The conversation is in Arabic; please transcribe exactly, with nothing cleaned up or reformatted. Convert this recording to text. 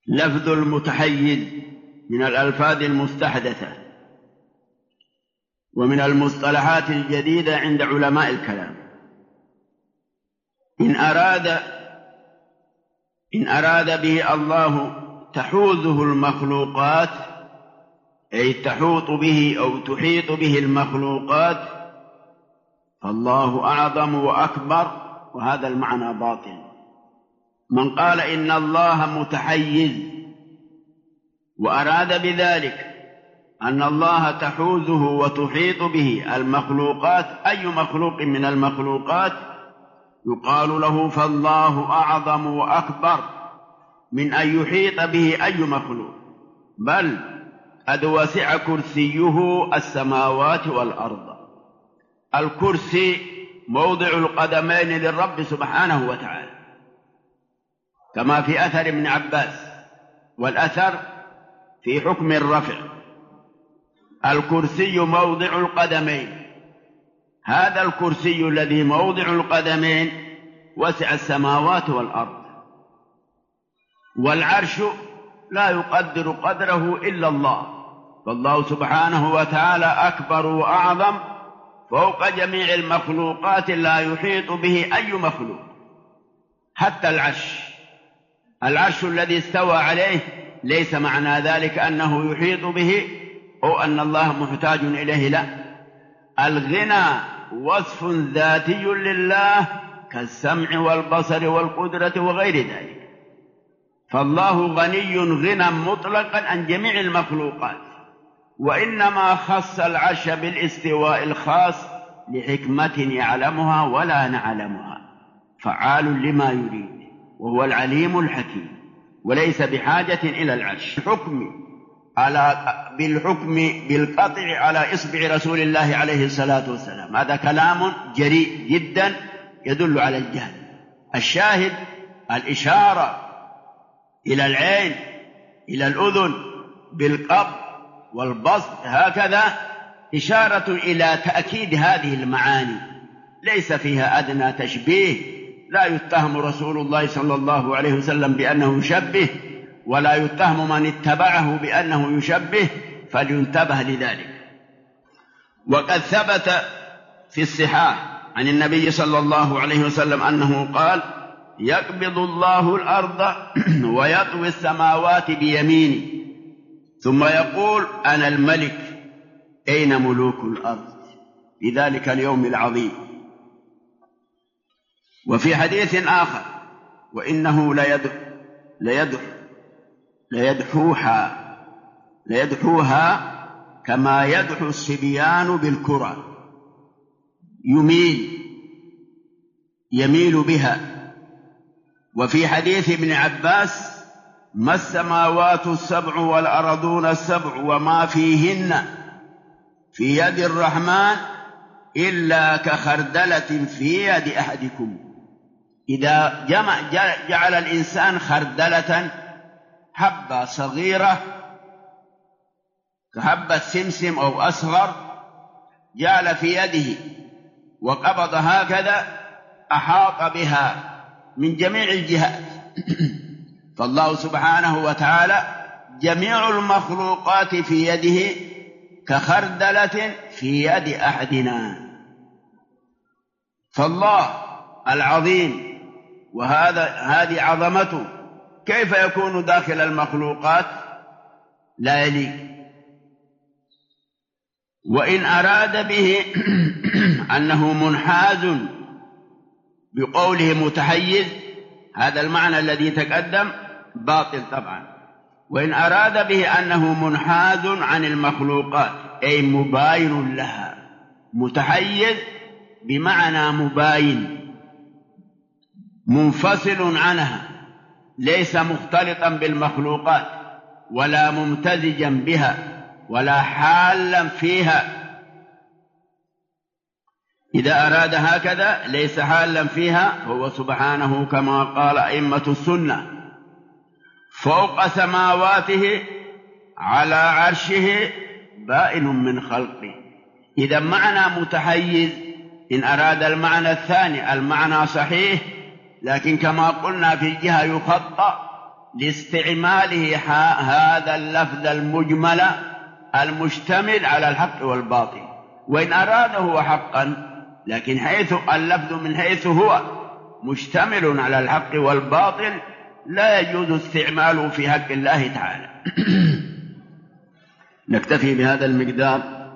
لفظ المتحيز من الألفاظ المستحدثة ومن المصطلحات الجديدة عند علماء الكلام. إن أراد إن أراد به الله تحوزه المخلوقات، أي تحوط به أو تحيط به المخلوقات، فالله أعظم وأكبر، وهذا المعنى باطل. من قال إن الله متحيز وأراد بذلك أن الله تحوزه وتحيط به المخلوقات، أي مخلوق من المخلوقات، يقال له فالله أعظم وأكبر من أن يحيط به أي مخلوق، بل قد وسع كرسيه السماوات والأرض. الكرسي موضع القدمين للرب سبحانه وتعالى، كما في أثر ابن عباس، والأثر في حكم الرفع. الكرسي موضع القدمين، هذا الكرسي الذي موضع القدمين وسع السماوات والأرض. والعرش لا يقدر قدره إلا الله، فالله سبحانه وتعالى أكبر وأعظم فوق جميع المخلوقات، لا يحيط به أي مخلوق. حتى العرش العرش الذي استوى عليه ليس معنى ذلك أنه يحيط به أو أن الله محتاج إليه، لا. الغنى وصف ذاتي لله كالسمع والبصر والقدرة وغير ذلك، فالله غني غنى مطلقا عن جميع المخلوقات، وإنما خص العرش بالاستواء الخاص لحكمة يعلمها ولا نعلمها، فعال لما يريد، وهو العليم الحكيم، وليس بحاجة إلى العرش. حكم على بالحكم بالقطع على إصبع رسول الله عليه الصلاة والسلام، هذا كلام جريء جدا يدل على الجهل. الشاهد الإشارة إلى العين إلى الأذن بالقبض والبسط، هكذا إشارة إلى تأكيد هذه المعاني، ليس فيها أدنى تشبيه. لا يتهم رسول الله صلى الله عليه وسلم بأنه يشبه، ولا يتهم من اتبعه بأنه يشبه، فلينتبه لذلك. وقد ثبت في الصحاح عن النبي صلى الله عليه وسلم أنه قال: يقبض الله الأرض ويطوي السماوات بيمينه ثم يقول أنا الملك، أين ملوك الأرض في ذلك اليوم العظيم. وفي حديث آخر: وإنه ليدح ليدح ليدحوها ليدحوها كما يدحو الصبيان بالكرة، يميل يميل بها. وفي حديث ابن عباس: ما السماوات السبع والأرضون السبع وما فيهن في يد الرحمن إلا كخردلة في يد أحدكم. إذا جمع جعل الإنسان خردلة، حبة صغيرة كحبة سمسم أو أصغر، جعل في يده وقبض هكذا، أحاط بها من جميع الجهات. فالله سبحانه وتعالى جميع المخلوقات في يده كخردلة في يد أحدنا. فالله العظيم، وهذا هذه عظمته، كيف يكون داخل المخلوقات؟ لا يليق. وإن أراد به أنه منحاز بقوله متحيز، هذا المعنى الذي تقدم باطل طبعا. وإن أراد به أنه منحاز عن المخلوقات، أي مباين لها. متحيز بمعنى مباين، منفصل عنها، ليس مختلطا بالمخلوقات ولا ممتزجا بها ولا حالا فيها. إذا أراد هكذا ليس حالا فيها، هو سبحانه كما قال أئمة السنة: فوق سماواته على عرشه بائن من خلقه. إذا معنى متحيز، إن أراد المعنى الثاني المعنى صحيح، لكن كما قلنا في الجهة يخطأ، لاستعماله هذا اللفظ المجمل المشتمل على الحق والباطل، وإن أراده حقا، لكن حيث اللفظ من حيث هو مشتمل على الحق والباطل لا يجوز استعماله في حق الله تعالى. نكتفي بهذا المقدار.